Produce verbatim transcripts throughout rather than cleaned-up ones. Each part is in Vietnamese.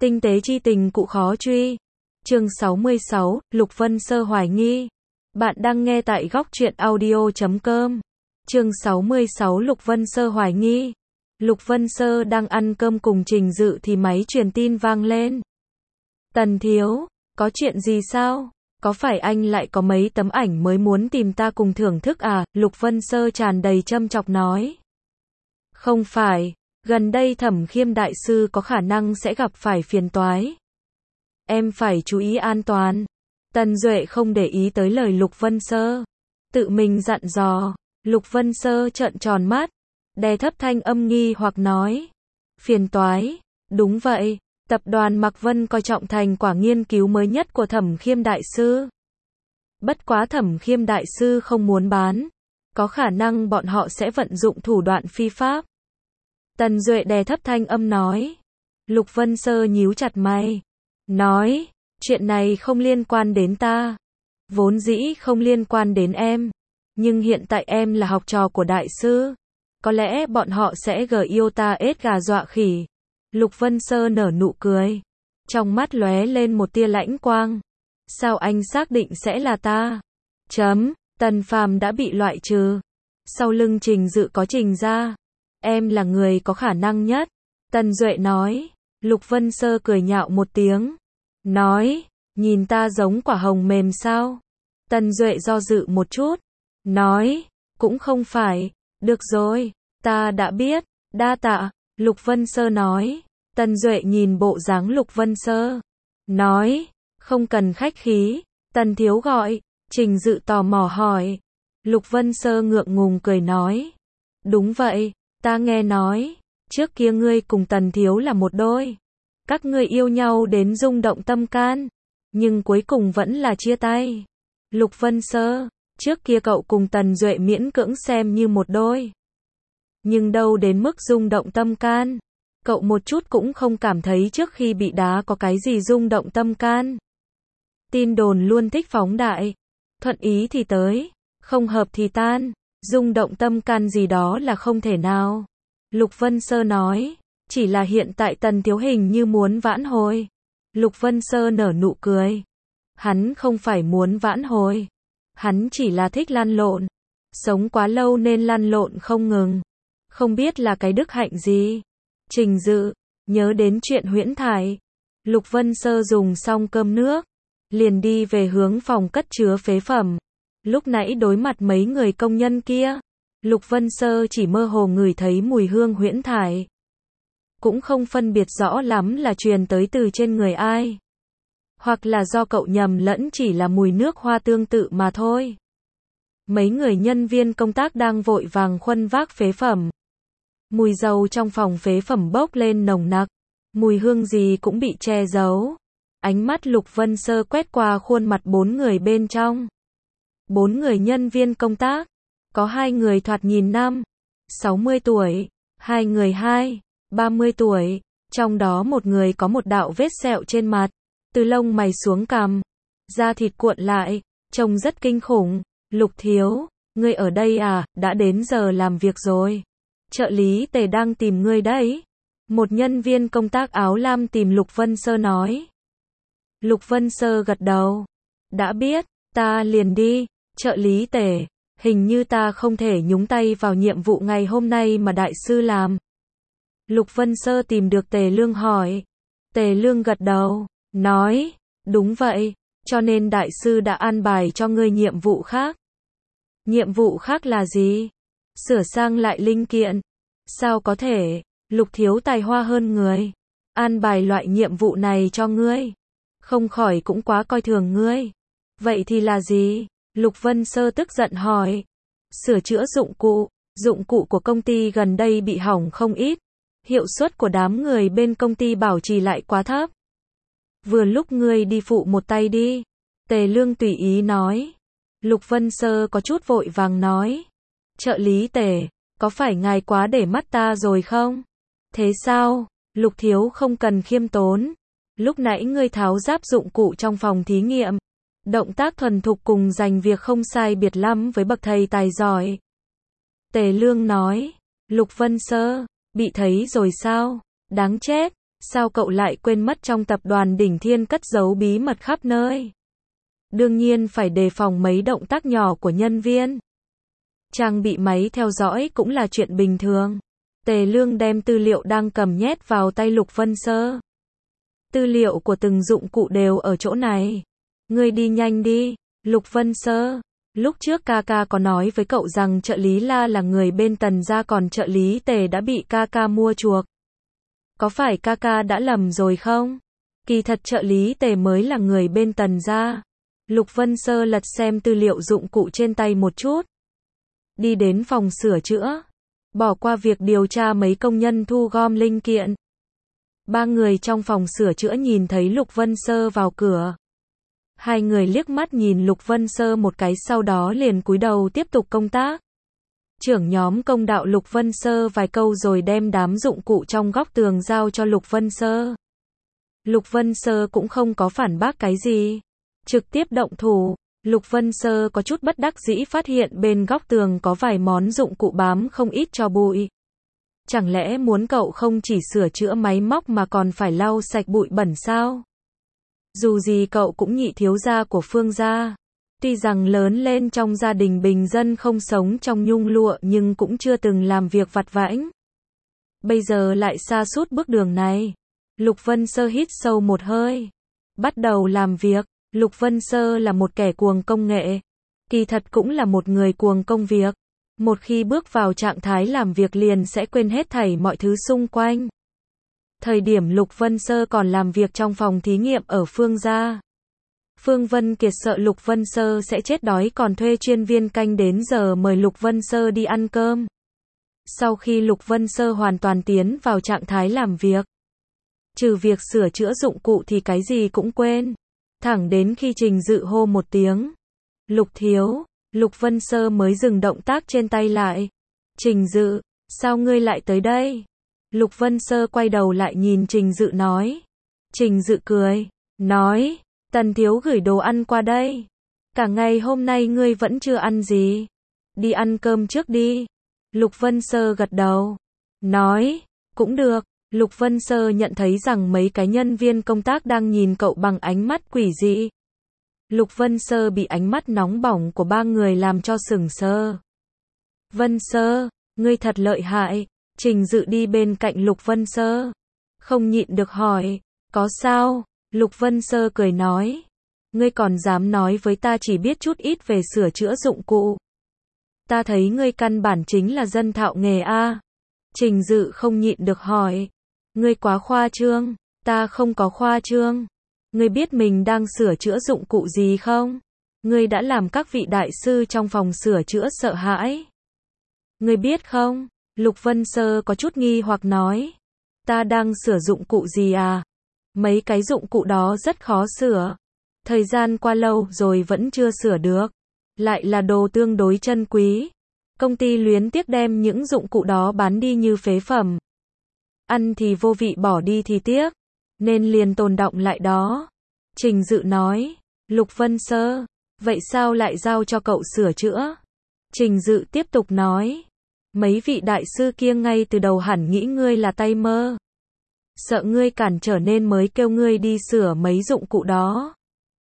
Tinh tế chi tình cụ khó truy. Chương sáu mươi sáu, Lục Vân Sơ hoài nghi. Bạn đang nghe tại góc truyện audio chấm com. Chương sáu mươi sáu Lục Vân Sơ hoài nghi. Lục Vân Sơ đang ăn cơm cùng Trình Dự thì máy truyền tin vang lên. Tần thiếu, có chuyện gì sao? Có phải anh lại có mấy tấm ảnh mới muốn tìm ta cùng thưởng thức à? Lục Vân Sơ tràn đầy châm chọc nói. Không phải, gần đây Thẩm Khiêm đại sư có khả năng sẽ gặp phải phiền toái. Em phải chú ý an toàn. Tần Duệ không để ý tới lời Lục Vân Sơ. Tự mình dặn dò. Lục Vân Sơ trợn tròn mắt. Đè thấp thanh âm nghi hoặc nói. Phiền toái. Đúng vậy. Tập đoàn Mạc Vân coi trọng thành quả nghiên cứu mới nhất của Thẩm Khiêm đại sư. Bất quá Thẩm Khiêm đại sư không muốn bán. Có khả năng bọn họ sẽ vận dụng thủ đoạn phi pháp. Tần Duệ đè thấp thanh âm nói. Lục Vân Sơ nhíu chặt mày. Nói, chuyện này không liên quan đến ta. Vốn dĩ không liên quan đến em. Nhưng hiện tại em là học trò của đại sư. Có lẽ bọn họ sẽ gờ yêu ta ết gà dọa khỉ. Lục Vân Sơ nở nụ cười. Trong mắt lóe lên một tia lãnh quang. Sao anh xác định sẽ là ta? Chấm, Tần Phàm đã bị loại trừ. Sau lưng Trình Dự có Trình gia. Em là người có khả năng nhất. Tần Duệ nói. Lục Vân Sơ cười nhạo một tiếng. Nói, nhìn ta giống quả hồng mềm sao? Tần Duệ do dự một chút. Nói, cũng không phải. Được rồi, ta đã biết. Đa tạ. Lục Vân Sơ nói. Tần Duệ nhìn bộ dáng Lục Vân Sơ. Nói, không cần khách khí. Tần thiếu gọi. Trình Dự tò mò hỏi. Lục Vân Sơ ngượng ngùng cười nói. Đúng vậy, ta nghe nói. Trước kia ngươi cùng Tần thiếu là một đôi. Các ngươi yêu nhau đến rung động tâm can. Nhưng cuối cùng vẫn là chia tay. Lục Vân Sơ, trước kia cậu cùng Tần Duệ miễn cưỡng xem như một đôi. Nhưng đâu đến mức rung động tâm can. Cậu một chút cũng không cảm thấy trước khi bị đá có cái gì rung động tâm can. Tin đồn luôn thích phóng đại. Thuận ý thì tới, không hợp thì tan. Rung động tâm can gì đó là không thể nào. Lục Vân Sơ nói. Chỉ là hiện tại Tần thiếu hình như muốn vãn hồi. Lục Vân Sơ nở nụ cười. Hắn không phải muốn vãn hồi. Hắn chỉ là thích lăn lộn. Sống quá lâu nên lăn lộn không ngừng. Không biết là cái đức hạnh gì. Trình Dự, nhớ đến chuyện huyễn thải. Lục Vân Sơ dùng xong cơm nước. Liền đi về hướng phòng cất chứa phế phẩm. Lúc nãy đối mặt mấy người công nhân kia. Lục Vân Sơ chỉ mơ hồ ngửi thấy mùi hương huyễn thải. Cũng không phân biệt rõ lắm là truyền tới từ trên người ai. Hoặc là do cậu nhầm lẫn chỉ là mùi nước hoa tương tự mà thôi. Mấy người nhân viên công tác đang vội vàng khuân vác phế phẩm. Mùi dầu trong phòng phế phẩm bốc lên nồng nặc. Mùi hương gì cũng bị che giấu. Ánh mắt Lục Vân Sơ quét qua khuôn mặt bốn người bên trong. Bốn người nhân viên công tác. Có hai người thoạt nhìn năm, sáu mươi tuổi. Hai người hai, ba mươi tuổi. Trong đó một người có một đạo vết sẹo trên mặt. Từ lông mày xuống cằm. Da thịt cuộn lại. Trông rất kinh khủng. Lục thiếu, ngươi ở đây à? Đã đến giờ làm việc rồi. Trợ lý Tề đang tìm ngươi đấy. Một nhân viên công tác áo lam tìm Lục Vân Sơ nói. Lục Vân Sơ gật đầu. Đã biết, ta liền đi. Trợ lý Tề, hình như ta không thể nhúng tay vào nhiệm vụ ngày hôm nay mà đại sư làm. Lục Vân Sơ tìm được Tề Lương hỏi. Tề Lương gật đầu, nói, đúng vậy, cho nên đại sư đã an bài cho ngươi nhiệm vụ khác. Nhiệm vụ khác là gì? Sửa sang lại linh kiện. Sao có thể? Lục thiếu tài hoa hơn người. An bài loại nhiệm vụ này cho ngươi. Không khỏi cũng quá coi thường ngươi. Vậy thì là gì? Lục Vân Sơ tức giận hỏi. Sửa chữa dụng cụ. Dụng cụ của công ty gần đây bị hỏng không ít. Hiệu suất của đám người bên công ty bảo trì lại quá thấp. Vừa lúc ngươi đi phụ một tay đi. Tề Lương tùy ý nói. Lục Vân Sơ có chút vội vàng nói. Trợ lý Tề, có phải ngài quá để mắt ta rồi không? Thế sao? Lục thiếu không cần khiêm tốn. Lúc nãy ngươi tháo giáp dụng cụ trong phòng thí nghiệm. Động tác thuần thục cùng giành việc không sai biệt lắm với bậc thầy tài giỏi. Tề Lương nói. Lục Vân Sơ, bị thấy rồi sao? Đáng chết. Sao cậu lại quên mất trong tập đoàn Đỉnh Thiên cất giấu bí mật khắp nơi? Đương nhiên phải đề phòng mấy động tác nhỏ của nhân viên. Trang bị máy theo dõi cũng là chuyện bình thường. Tề Lương đem tư liệu đang cầm nhét vào tay Lục Vân Sơ. Tư liệu của từng dụng cụ đều ở chỗ này. Ngươi đi nhanh đi, Lục Vân Sơ. Lúc trước ca ca có nói với cậu rằng trợ lý La là người bên Tần gia, còn trợ lý Tề đã bị ca ca mua chuộc. Có phải ca ca đã lầm rồi không? Kỳ thật trợ lý Tề mới là người bên Tần gia. Lục Vân Sơ lật xem tư liệu dụng cụ trên tay một chút. Đi đến phòng sửa chữa. Bỏ qua việc điều tra mấy công nhân thu gom linh kiện. Ba người trong phòng sửa chữa nhìn thấy Lục Vân Sơ vào cửa. Hai người liếc mắt nhìn Lục Vân Sơ một cái, sau đó liền cúi đầu tiếp tục công tác. Trưởng nhóm công đạo Lục Vân Sơ vài câu rồi đem đám dụng cụ trong góc tường giao cho Lục Vân Sơ. Lục Vân Sơ cũng không có phản bác cái gì. Trực tiếp động thủ. Lục Vân Sơ có chút bất đắc dĩ phát hiện bên góc tường có vài món dụng cụ bám không ít tro bụi. Chẳng lẽ muốn cậu không chỉ sửa chữa máy móc mà còn phải lau sạch bụi bẩn sao? Dù gì cậu cũng nhị thiếu gia của Phương gia. Tuy rằng lớn lên trong gia đình bình dân không sống trong nhung lụa nhưng cũng chưa từng làm việc vặt vãnh. Bây giờ lại sa sút bước đường này. Lục Vân Sơ hít sâu một hơi. Bắt đầu làm việc. Lục Vân Sơ là một kẻ cuồng công nghệ. Kỳ thật cũng là một người cuồng công việc. Một khi bước vào trạng thái làm việc liền sẽ quên hết thảy mọi thứ xung quanh. Thời điểm Lục Vân Sơ còn làm việc trong phòng thí nghiệm ở Phương gia. Phương Vân Kiệt sợ Lục Vân Sơ sẽ chết đói còn thuê chuyên viên canh đến giờ mời Lục Vân Sơ đi ăn cơm. Sau khi Lục Vân Sơ hoàn toàn tiến vào trạng thái làm việc, trừ việc sửa chữa dụng cụ thì cái gì cũng quên. Thẳng đến khi Trình Dự hô một tiếng. Lục thiếu, Lục Vân Sơ mới dừng động tác trên tay lại. Trình Dự, sao ngươi lại tới đây? Lục Vân Sơ quay đầu lại nhìn Trình Dự nói. Trình Dự cười, nói, Tần thiếu gửi đồ ăn qua đây. Cả ngày hôm nay ngươi vẫn chưa ăn gì. Đi ăn cơm trước đi. Lục Vân Sơ gật đầu. Nói, cũng được. Lục Vân Sơ nhận thấy rằng mấy cái nhân viên công tác đang nhìn cậu bằng ánh mắt quỷ dị. Lục Vân Sơ bị ánh mắt nóng bỏng của ba người làm cho sửng sờ. Vân Sơ, ngươi thật lợi hại. Trình Dự đi bên cạnh Lục Vân Sơ. Không nhịn được hỏi, có sao? Lục Vân Sơ cười nói. Ngươi còn dám nói với ta chỉ biết chút ít về sửa chữa dụng cụ. Ta thấy ngươi căn bản chính là dân thạo nghề a. Trình Dự không nhịn được hỏi. Ngươi quá khoa trương. Ta không có khoa trương. Ngươi biết mình đang sửa chữa dụng cụ gì không? Ngươi đã làm các vị đại sư trong phòng sửa chữa sợ hãi. Ngươi biết không? Lục Vân Sơ có chút nghi hoặc nói. Ta đang sửa dụng cụ gì à? Mấy cái dụng cụ đó rất khó sửa. Thời gian qua lâu rồi vẫn chưa sửa được. Lại là đồ tương đối chân quý. Công ty luyến tiếc đem những dụng cụ đó bán đi như phế phẩm. Ăn thì vô vị, bỏ đi thì tiếc. Nên liền tồn đọng lại đó. Trình Dự nói. Lục Vân Sơ, vậy sao lại giao cho cậu sửa chữa? Trình Dự tiếp tục nói. Mấy vị đại sư kia ngay từ đầu hẳn nghĩ ngươi là tay mơ. Sợ ngươi cản trở nên mới kêu ngươi đi sửa mấy dụng cụ đó.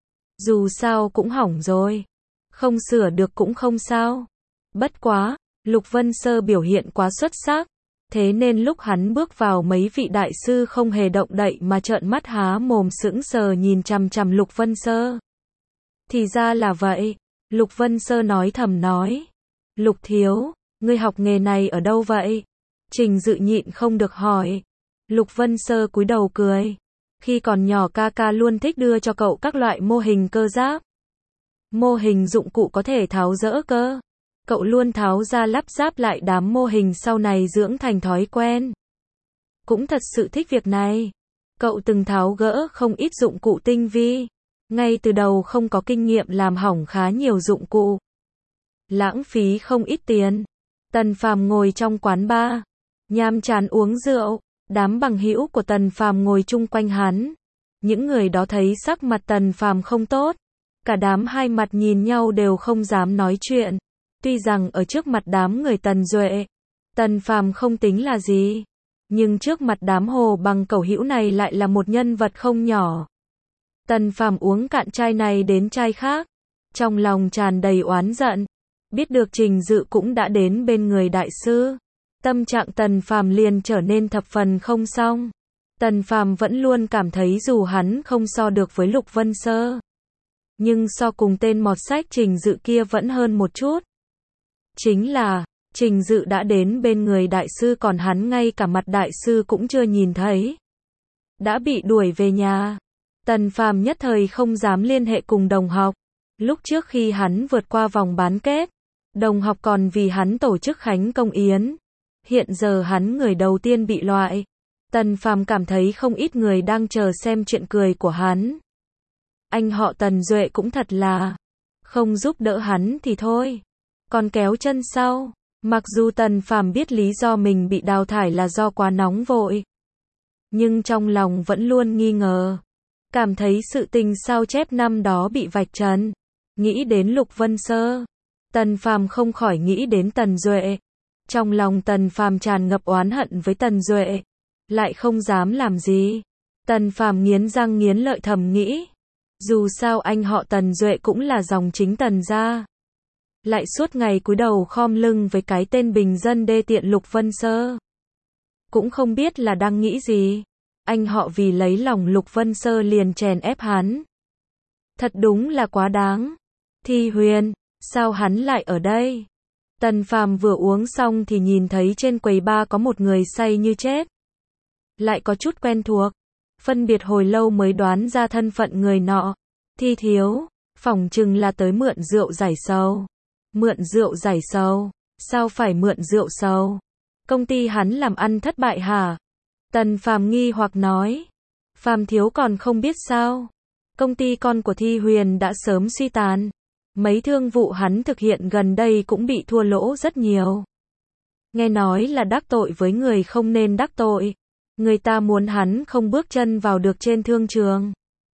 Dù sao cũng hỏng rồi. Không sửa được cũng không sao. Bất quá, Lục Vân Sơ biểu hiện quá xuất sắc. Thế nên lúc hắn bước vào mấy vị đại sư không hề động đậy mà trợn mắt há mồm sững sờ nhìn chằm chằm Lục Vân Sơ. Thì ra là vậy. Lục Vân Sơ nói thầm nói. Lục thiếu, ngươi học nghề này ở đâu vậy? Trình Dự nhịn không được hỏi. Lục Vân Sơ cúi đầu cười. Khi còn nhỏ ca ca luôn thích đưa cho cậu các loại mô hình cơ giáp. Mô hình dụng cụ có thể tháo dỡ cơ. Cậu luôn tháo ra lắp ráp lại đám mô hình, sau này dưỡng thành thói quen. Cũng thật sự thích việc này. Cậu từng tháo gỡ không ít dụng cụ tinh vi. Ngay từ đầu không có kinh nghiệm làm hỏng khá nhiều dụng cụ. Lãng phí không ít tiền. Tần Phàm ngồi trong quán bar. Nhàm chán uống rượu. Đám bằng hữu của Tần Phàm ngồi chung quanh hắn. Những người đó thấy sắc mặt Tần Phàm không tốt. Cả đám hai mặt nhìn nhau đều không dám nói chuyện. Tuy rằng ở trước mặt đám người Tần Duệ, Tần Phàm không tính là gì. Nhưng trước mặt đám hồ bằng cẩu hữu này lại là một nhân vật không nhỏ. Tần Phàm uống cạn chai này đến chai khác, trong lòng tràn đầy oán giận. Biết được Trình Dự cũng đã đến bên người đại sư, tâm trạng Tần Phàm liền trở nên thập phần không xong. Tần Phàm vẫn luôn cảm thấy dù hắn không so được với Lục Vân Sơ, nhưng so cùng tên mọt sách Trình Dự kia vẫn hơn một chút. Chính là, Trình Dự đã đến bên người đại sư còn hắn ngay cả mặt đại sư cũng chưa nhìn thấy. Đã bị đuổi về nhà. Tần Phàm nhất thời không dám liên hệ cùng đồng học. Lúc trước khi hắn vượt qua vòng bán kết, đồng học còn vì hắn tổ chức khánh công yến. Hiện giờ hắn người đầu tiên bị loại. Tần Phàm cảm thấy không ít người đang chờ xem chuyện cười của hắn. Anh họ Tần Duệ cũng thật là, không giúp đỡ hắn thì thôi, còn kéo chân sau. Mặc dù Tần Phàm biết lý do mình bị đào thải là do quá nóng vội, nhưng trong lòng vẫn luôn nghi ngờ, cảm thấy sự tình sao chép năm đó bị vạch trần. Nghĩ đến Lục Vân Sơ, Tần Phàm không khỏi nghĩ đến Tần Duệ. Trong lòng Tần Phàm tràn ngập oán hận với Tần Duệ, lại không dám làm gì. Tần Phàm nghiến răng nghiến lợi thầm nghĩ, dù sao anh họ Tần Duệ cũng là dòng chính Tần gia, lại suốt ngày cúi đầu khom lưng với cái tên bình dân đê tiện Lục Vân Sơ. Cũng không biết là đang nghĩ gì. Anh họ vì lấy lòng Lục Vân Sơ liền chèn ép hắn. Thật đúng là quá đáng. Thi Huyền, sao hắn lại ở đây? Tần Phàm vừa uống xong thì nhìn thấy trên quầy bar có một người say như chết. Lại có chút quen thuộc. Phân biệt hồi lâu mới đoán ra thân phận người nọ. Thi thiếu, phỏng chừng là tới mượn rượu giải sầu. Mượn rượu giải sầu? Sao phải mượn rượu sầu? Công ty hắn làm ăn thất bại hả? Tần Phàm nghi hoặc nói. Phàm thiếu còn không biết sao? Công ty con của Thi Huyền đã sớm suy tàn. Mấy thương vụ hắn thực hiện gần đây cũng bị thua lỗ rất nhiều. Nghe nói là đắc tội với người không nên đắc tội. Người ta muốn hắn không bước chân vào được trên thương trường.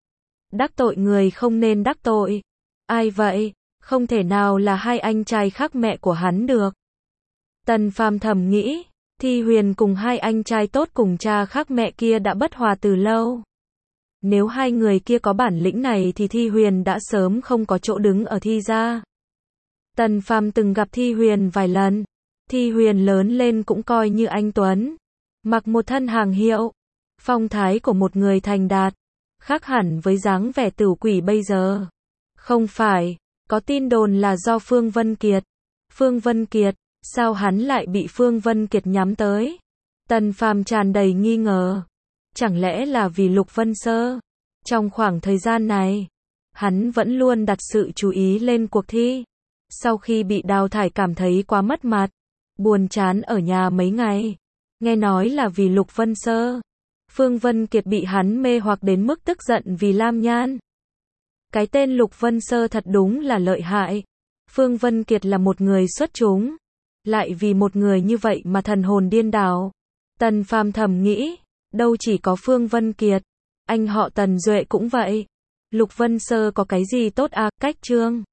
Đắc tội người không nên đắc tội. Ai vậy? Không thể nào là hai anh trai khác mẹ của hắn được. Tần Phàm thầm nghĩ, Thi Huyền cùng hai anh trai tốt cùng cha khác mẹ kia đã bất hòa từ lâu. Nếu hai người kia có bản lĩnh này thì Thi Huyền đã sớm không có chỗ đứng ở Thi gia. Tần Phàm từng gặp Thi Huyền vài lần. Thi Huyền lớn lên cũng coi như anh tuấn, mặc một thân hàng hiệu, phong thái của một người thành đạt, khác hẳn với dáng vẻ tửu quỷ bây giờ. Không phải, có tin đồn là do Phương Vân Kiệt. Phương Vân Kiệt, sao hắn lại bị Phương Vân Kiệt nhắm tới? Tần Phàm tràn đầy nghi ngờ. Chẳng lẽ là vì Lục Vân Sơ? Trong khoảng thời gian này, hắn vẫn luôn đặt sự chú ý lên cuộc thi. Sau khi bị đào thải cảm thấy quá mất mặt, buồn chán ở nhà mấy ngày. Nghe nói là vì Lục Vân Sơ. Phương Vân Kiệt bị hắn mê hoặc đến mức tức giận vì Lam Nhan. Cái tên Lục Vân Sơ thật đúng là lợi hại. Phương Vân Kiệt là một người xuất chúng, lại vì một người như vậy mà thần hồn điên đảo. Tần Phàm thầm nghĩ, đâu chỉ có Phương Vân Kiệt, anh họ Tần Duệ cũng vậy. Lục Vân Sơ có cái gì tốt à? Cách trương